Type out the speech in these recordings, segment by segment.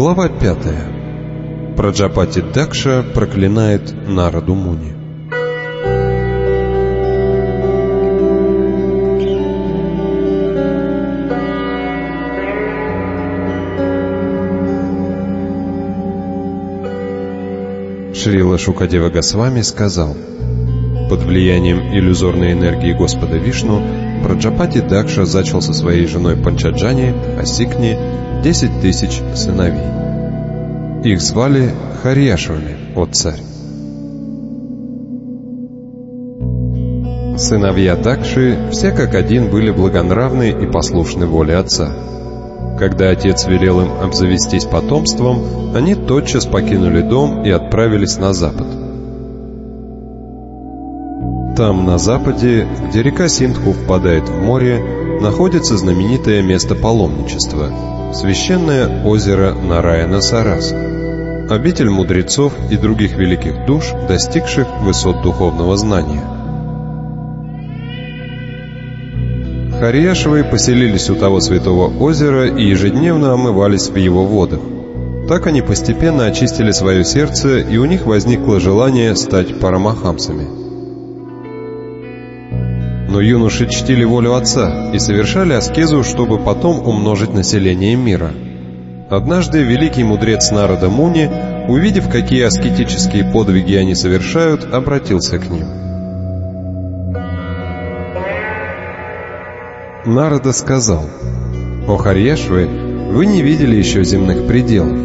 Глава 5. Праджапати Дакша проклинает Нараду Муни. Шрила Шукадева Госвами сказал: под влиянием иллюзорной энергии Господа Вишну Праджапати Дакша зачал со своей женой Панчаджани, Асикни, 10 тысяч сыновей. Их звали Харьяшвами, о царь. Сыновья Дакши все как один были благонравны и послушны воле отца. Когда отец велел им обзавестись потомством, они тотчас покинули дом и отправились на запад. Там, на западе, где река Синдху впадает в море, находится знаменитое место паломничества — священное озеро Нараяна-Сарас, обитель мудрецов и других великих душ, достигших высот духовного знания. Харьяшвы поселились у того святого озера и ежедневно омывались в его водах. Так они постепенно очистили свое сердце, и у них возникло желание стать парамахамсами. Но юноши чтили волю отца и совершали аскезу, чтобы потом умножить население мира. Однажды великий мудрец Нарада Муни, увидев, какие аскетические подвиги они совершают, обратился к ним. Нарада сказал: «О Харьяшвы, вы не видели еще земных пределов.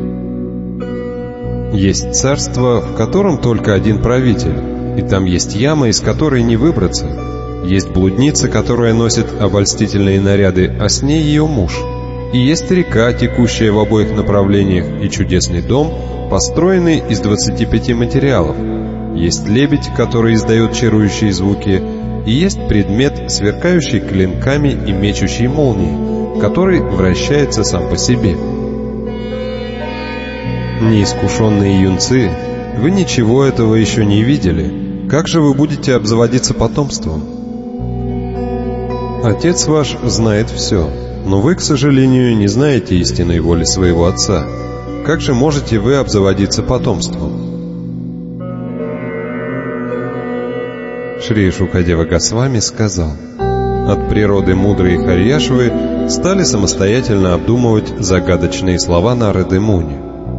Есть царство, в котором только один правитель, и там есть яма, из которой не выбраться. Есть блудница, которая носит обольстительные наряды, а с ней ее муж. И есть река, текущая в обоих направлениях, и чудесный дом, построенный из 25 материалов. Есть лебедь, который издает чарующие звуки, и есть предмет, сверкающий клинками и мечущий молнией, который вращается сам по себе. Неискушенные юнцы, вы ничего этого еще не видели. Как же вы будете обзаводиться потомством? Отец ваш знает все, но вы, к сожалению, не знаете истинной воли своего отца. Как же можете вы обзаводиться потомством?» Шри Шукадева Госвами сказал: от природы мудрые Харьяшвы стали самостоятельно обдумывать загадочные слова Нарады Муни.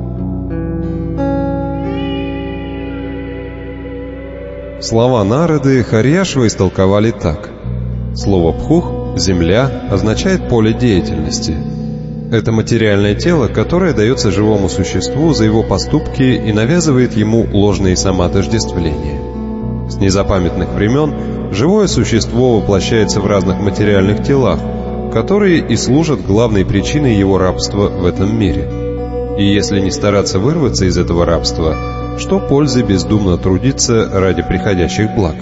Слова Нарады Харьяшвы истолковали так: слово «пхух» — «земля» означает поле деятельности. Это материальное тело, которое дается живому существу за его поступки и навязывает ему ложные самоотождествления. С незапамятных времен живое существо воплощается в разных материальных телах, которые и служат главной причиной его рабства в этом мире. И если не стараться вырваться из этого рабства, что пользы бездумно трудиться ради приходящих благ?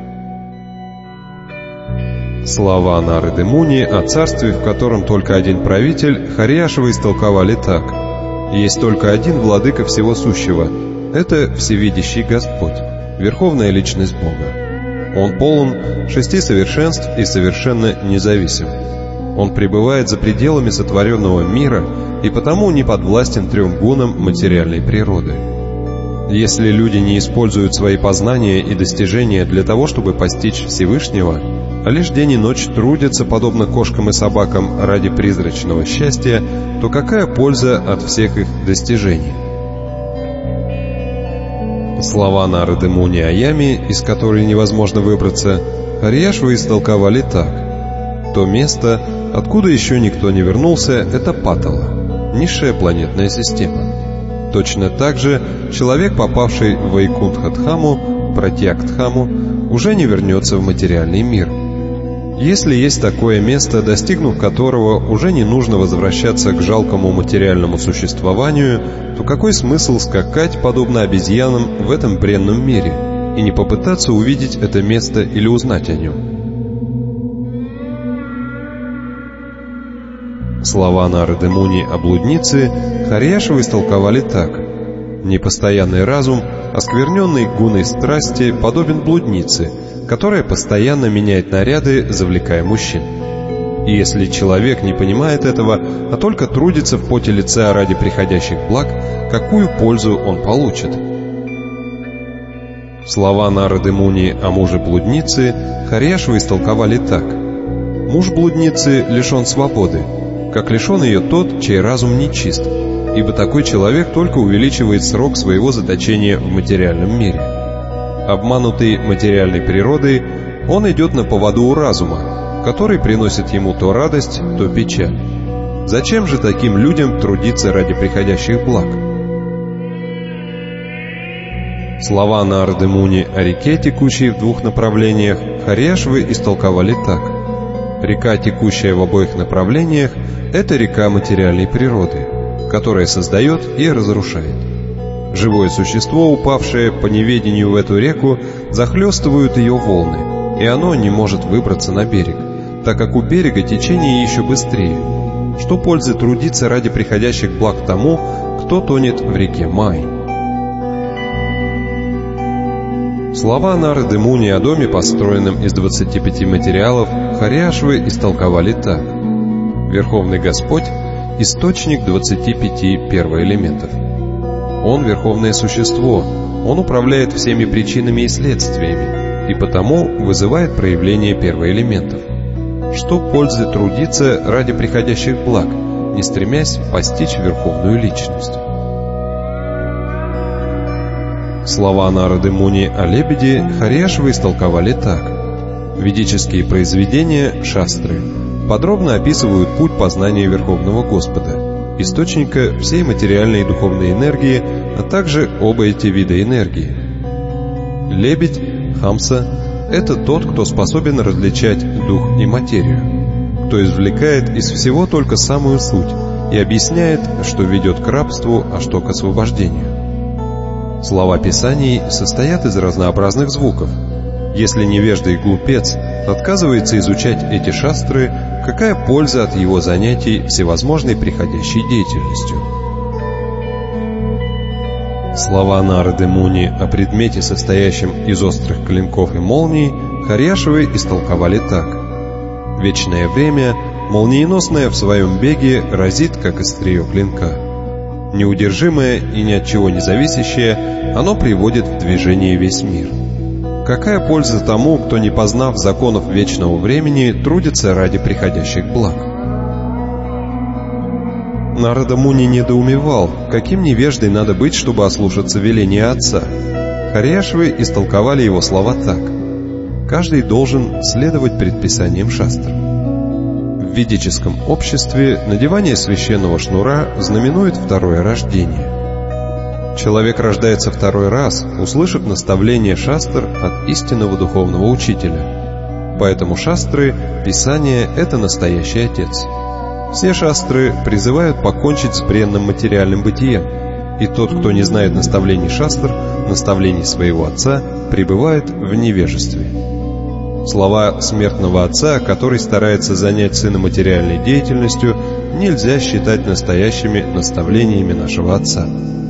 Слова Нарады Муни о царстве, в котором только один правитель, Харьяшвы истолковали так: есть только один владыка всего сущего, это всевидящий Господь, Верховная Личность Бога. Он полон 6 совершенств и совершенно независим. Он пребывает за пределами сотворенного мира и потому не подвластен 3 гунам материальной природы. Если люди не используют свои познания и достижения для того, чтобы постичь Всевышнего, а лишь день и ночь трудятся, подобно кошкам и собакам, ради призрачного счастья, то какая польза от всех их достижений? Слова Нарады Муни о яме, из которой невозможно выбраться, Харьяшвы истолковали так: то место, откуда еще никто не вернулся, это Патала, низшая планетная система. Точно так же человек, попавший в Вайкунтха-дхаму, Пратьяк-дхаму, уже не вернется в материальный мир. Если есть такое место, достигнув которого уже не нужно возвращаться к жалкому материальному существованию, то какой смысл скакать, подобно обезьянам, в этом бренном мире и не попытаться увидеть это место или узнать о нем? Слова Нарады Муни о блуднице Харьяшвы истолковали так: непостоянный разум, оскверненный гуной страсти, подобен блуднице, которая постоянно меняет наряды, завлекая мужчин. И если человек не понимает этого, а только трудится в поте лица ради приходящих благ, какую пользу он получит? Слова Нарады Муни о муже блудницы Харьяшвы истолковали так. Муж блудницы лишен свободы, как лишен ее тот, чей разум нечист, ибо такой человек только увеличивает срок своего заточения в материальном мире. Обманутый материальной природой, он идет на поводу у разума, который приносит ему то радость, то печаль. Зачем же таким людям трудиться ради приходящих благ? Слова Нарады Муни о реке, текущей в двух направлениях, Харьяшвы истолковали так. Река, текущая в обоих направлениях, это река материальной природы, которая создает и разрушает. Живое существо, упавшее по неведению в эту реку, захлестывают ее волны, и оно не может выбраться на берег, так как у берега течение еще быстрее. Что пользы трудиться ради приходящих благ тому, кто тонет в реке Май? Слова Нарады Муни о доме, построенном из 25 материалов, Харьяшвы истолковали так. Верховный Господь – источник 25 первоэлементов. Он – верховное существо, Он управляет всеми причинами и следствиями, и потому вызывает проявление первоэлементов. Что пользы трудиться ради приходящих благ, не стремясь постичь верховную личность? Слова Нарады Муни о лебеде Харьяшвы истолковали так. Ведические произведения, шастры, подробно описывают путь познания Верховного Господа, источника всей материальной и духовной энергии, а также оба эти вида энергии. Лебедь, Хамса, это тот, кто способен различать дух и материю, кто извлекает из всего только самую суть и объясняет, что ведет к рабству, а что к освобождению. Слова Писаний состоят из разнообразных звуков. Если невежда и глупец отказывается изучать эти шастры, какая польза от его занятий всевозможной приходящей деятельностью? Слова Нарады Муни о предмете, состоящем из острых клинков и молний, Харьяшвы истолковали так. Вечное время, молниеносное в своем беге, разит, как острие клинка. Неудержимое и ни от чего не зависящее, оно приводит в движение весь мир. Какая польза тому, кто, не познав законов вечного времени, трудится ради приходящих благ? Нарада Муни недоумевал, каким невеждой надо быть, чтобы ослушаться веления отца. Харьяшвы истолковали его слова так. Каждый должен следовать предписаниям шастр. В ведическом обществе надевание священного шнура знаменует второе рождение. Человек рождается второй раз, услышав наставление шастр от истинного духовного учителя. Поэтому шастры, Писание – это настоящий отец. Все шастры призывают покончить с бренным материальным бытием, и тот, кто не знает наставлений шастр, наставлений своего отца, пребывает в невежестве. Слова смертного отца, который старается занять сына материальной деятельностью, нельзя считать настоящими наставлениями нашего отца.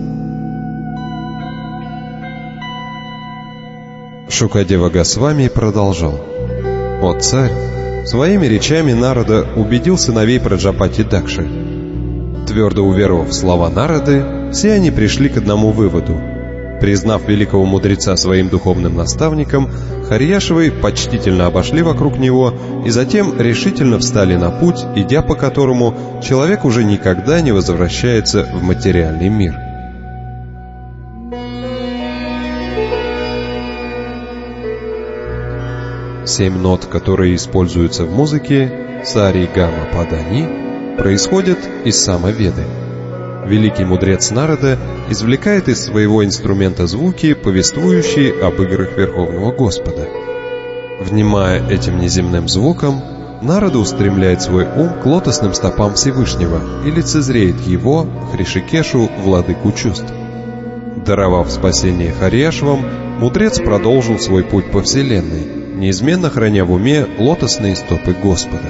Шукадева Госвами продолжал. «О царь, своими речами Нарада убедил сыновей Праджапати Дакши. Твердо уверовав в слова Нарады, все они пришли к одному выводу. Признав великого мудреца своим духовным наставником, Харьяшвы почтительно обошли вокруг него и затем решительно встали на путь, идя по которому человек уже никогда не возвращается в материальный мир. Семь нот, которые используются в музыке, сари, гама, па, да, ни, происходят из Самаведы. Великий мудрец Нарада извлекает из своего инструмента звуки, повествующие об играх Верховного Господа. Внимая этим неземным звукам, Нарада устремляет свой ум к лотосным стопам Всевышнего и лицезреет его, Хришикешу, владыку чувств. Даровав спасение Харьяшвам, мудрец продолжил свой путь по вселенной, неизменно храня в уме лотосные стопы Господа.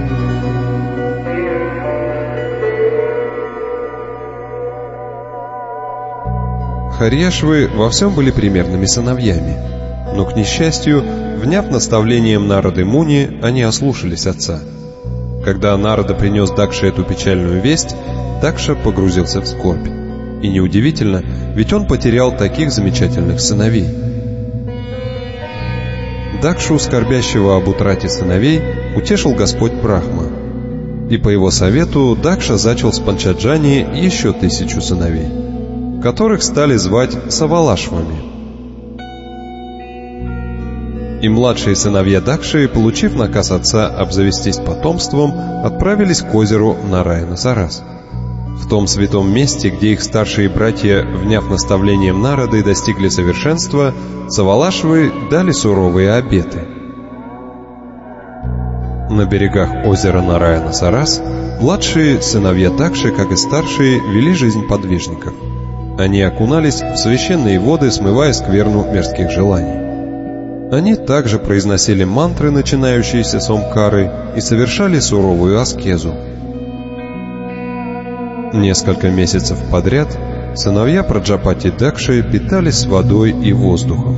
Харьяшвы во всем были примерными сыновьями, но, к несчастью, вняв наставлением Нарады Муни, они ослушались отца. Когда Нарада принес Дакше эту печальную весть, Дакша погрузился в скорбь. И неудивительно, ведь он потерял таких замечательных сыновей. Дакшу, скорбящего об утрате сыновей, утешил Господь Брахма. И по его совету Дакша зачал с Панчаджани еще 1000 сыновей, которых стали звать Савалашвами. И младшие сыновья Дакши, получив наказ отца обзавестись потомством, отправились к озеру Нараяна-Сарас. В том святом месте, где их старшие братья, вняв наставлением Нарады, достигли совершенства, Савалашвы дали суровые обеты. На берегах озера Нараяна-Сарас младшие сыновья Дакши, как и старшие, вели жизнь подвижников. Они окунались в священные воды, смывая скверну мирских желаний. Они также произносили мантры, начинающиеся с Омкары, и совершали суровую аскезу. Несколько месяцев подряд сыновья Праджапати Дакши питались водой и воздухом.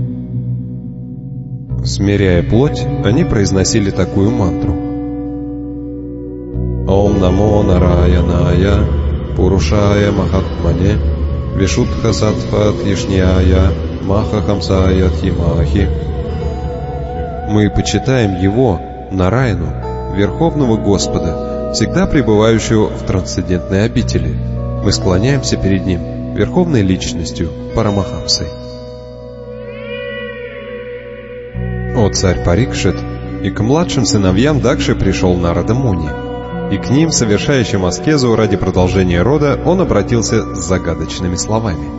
Смиряя плоть, они произносили такую мантру: «Ом намо нараяная, пурушая махатмане, вишудха сатват ишняя, маха хамсая тхимахи». Мы почитаем Его, Нараяну, Верховного Господа, всегда пребывающего в трансцендентной обители. Мы склоняемся перед Ним, Верховной Личностью, Парамахамсой. О царь Парикшит, и к младшим сыновьям Дакши пришел Нарада Муни, и к ним, совершающим аскезу ради продолжения рода, он обратился с загадочными словами: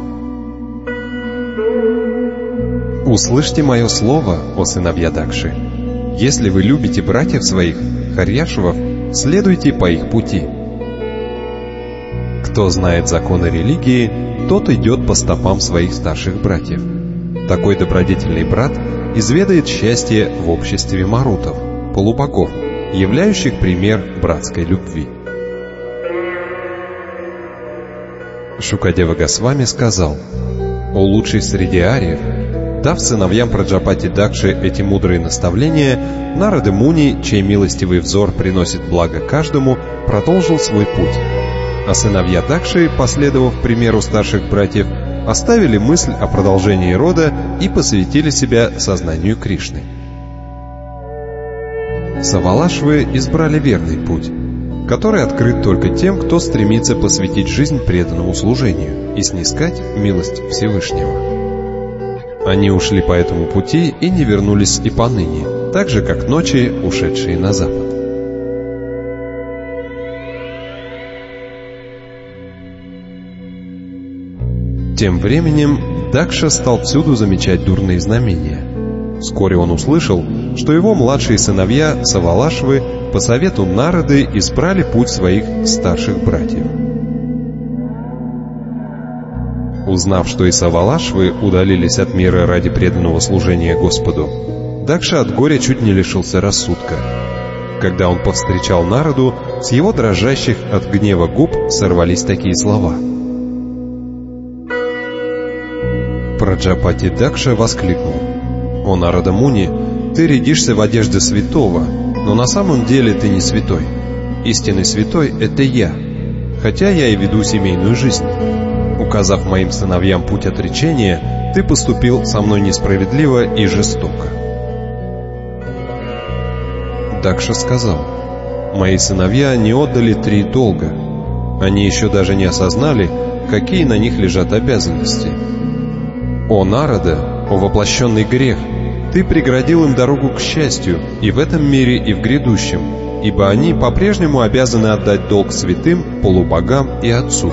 «Услышьте мое слово, о сыновья Дакши. Если вы любите братьев своих, Харьяшвов, следуйте по их пути. Кто знает законы религии, тот идет по стопам своих старших братьев. Такой добродетельный брат изведает счастье в обществе марутов, полубогов, являющих пример братской любви». Шукадева Госвами сказал: «О лучший среди ариев, дав сыновьям Праджапати Дакши эти мудрые наставления, Нарада Муни, чей милостивый взор приносит благо каждому, продолжил свой путь. А сыновья Дакши, последовав примеру старших братьев, оставили мысль о продолжении рода и посвятили себя сознанию Кришны. Савалашвы избрали верный путь, который открыт только тем, кто стремится посвятить жизнь преданному служению и снискать милость Всевышнего. Они ушли по этому пути и не вернулись и поныне, так же, как ночи, ушедшие на запад. Тем временем Дакша стал всюду замечать дурные знамения. Вскоре он услышал, что его младшие сыновья Савалашвы по совету Нарады избрали путь своих старших братьев. Узнав, что и Савалашвы удалились от мира ради преданного служения Господу, Дакша от горя чуть не лишился рассудка. Когда он повстречал Нараду, с его дрожащих от гнева губ сорвались такие слова. Праджапати Дакша воскликнул: «О Нарада Муни, ты рядишься в одежде святого, но на самом деле ты не святой. Истинный святой — это я, хотя я и веду семейную жизнь. Указав моим сыновьям путь отречения, ты поступил со мной несправедливо и жестоко». Дакша сказал: «Мои сыновья не отдали 3 долга. Они еще даже не осознали, какие на них лежат обязанности. О Нарада, о воплощенный грех, ты преградил им дорогу к счастью и в этом мире, и в грядущем, ибо они по-прежнему обязаны отдать долг святым, полубогам и Отцу».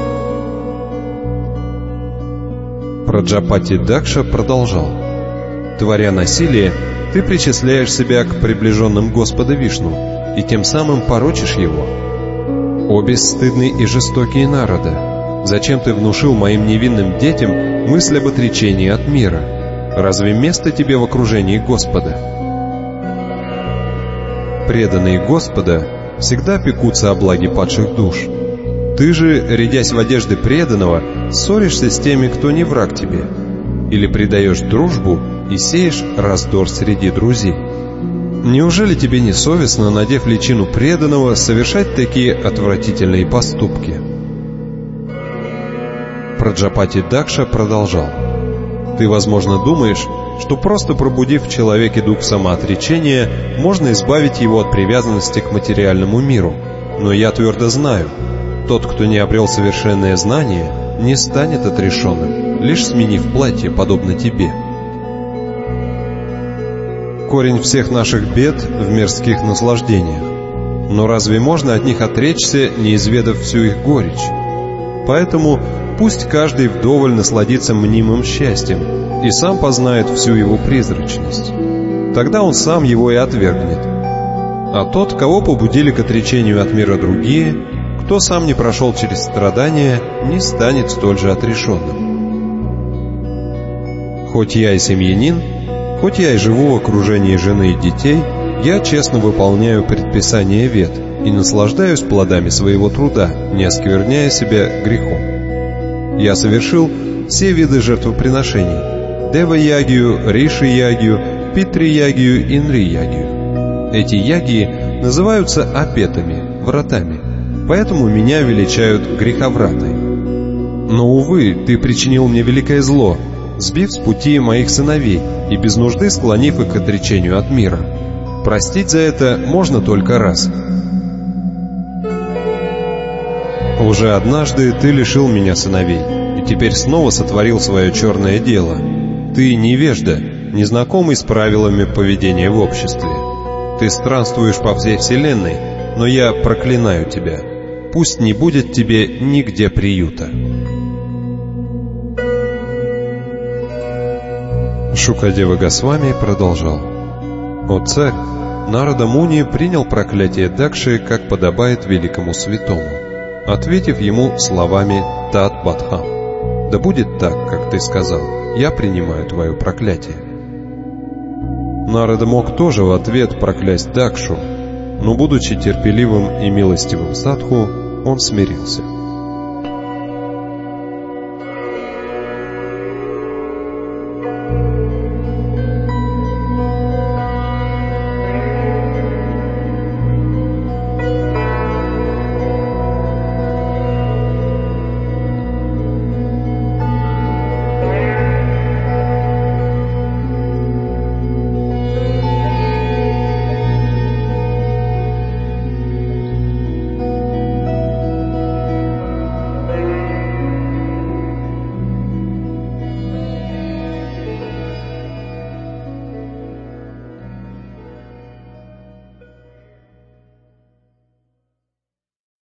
Праджапати Дакша продолжал: «Творя насилие, ты причисляешь себя к приближенным Господа Вишну и тем самым порочишь его. О бесстыдный и жестокий Нарада, зачем ты внушил моим невинным детям мысль об отречении от мира? Разве место тебе в окружении Господа? Преданные Господа всегда пекутся о благе падших душ. Ты же, рядясь в одежды преданного, ссоришься с теми, кто не враг тебе, или предаешь дружбу и сеешь раздор среди друзей. Неужели тебе не совестно, надев личину преданного, совершать такие отвратительные поступки?» Праджапати Дакша продолжал: «Ты, возможно, думаешь, что просто пробудив в человеке дух самоотречения, можно избавить его от привязанности к материальному миру. Но я твердо знаю, тот, кто не обрел совершенное знание, не станет отрешенным, лишь сменив платье, подобно тебе. Корень всех наших бед в мирских наслаждениях. Но разве можно от них отречься, не изведав всю их горечь? Поэтому пусть каждый вдоволь насладится мнимым счастьем и сам познает всю его призрачность. Тогда он сам его и отвергнет. А тот, кого побудили к отречению от мира другие, кто сам не прошел через страдания, не станет столь же отрешенным. Хоть я и семьянин, хоть я и живу в окружении жены и детей, я честно выполняю предписания вед и наслаждаюсь плодами своего труда, не оскверняя себя грехом. Я совершил все виды жертвоприношений: Дева-ягию, Риши-ягию, Питри-ягию и Нри-ягию. Эти ягии называются апетами, вратами, поэтому меня величают греховратой. Но, увы, ты причинил мне великое зло, сбив с пути моих сыновей и без нужды склонив их к отречению от мира. Простить за это можно только раз. Уже однажды ты лишил меня сыновей, и теперь снова сотворил свое черное дело. Ты невежда, незнакомый с правилами поведения в обществе. Ты странствуешь по всей вселенной, но я проклинаю тебя. Пусть не будет тебе нигде приюта. Шукадева Госвами продолжал: «О царь, Нарада Муни принял проклятие Дакши, как подобает великому святому, ответив ему словами «Тат Бадхам». Да будет так, как ты сказал, я принимаю твое проклятие. Нарада мог тоже в ответ проклясть Дакшу, но, будучи терпеливым и милостивым садху, он смирился.